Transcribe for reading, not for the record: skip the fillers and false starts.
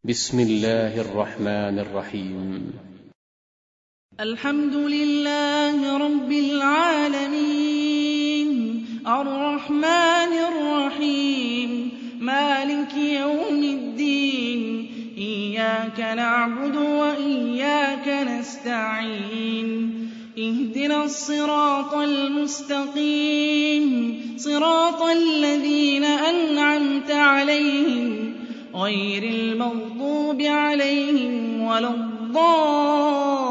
بسم الله الرحمن الرحيم. الحمد لله رب العالمين الرحمن الرحيم مالك يوم الدين إياك نعبد وإياك نستعين اهدنا الصراط المستقيم صراط الذين أنعمت عليهم غير المغضوب عليهم ولا الضالين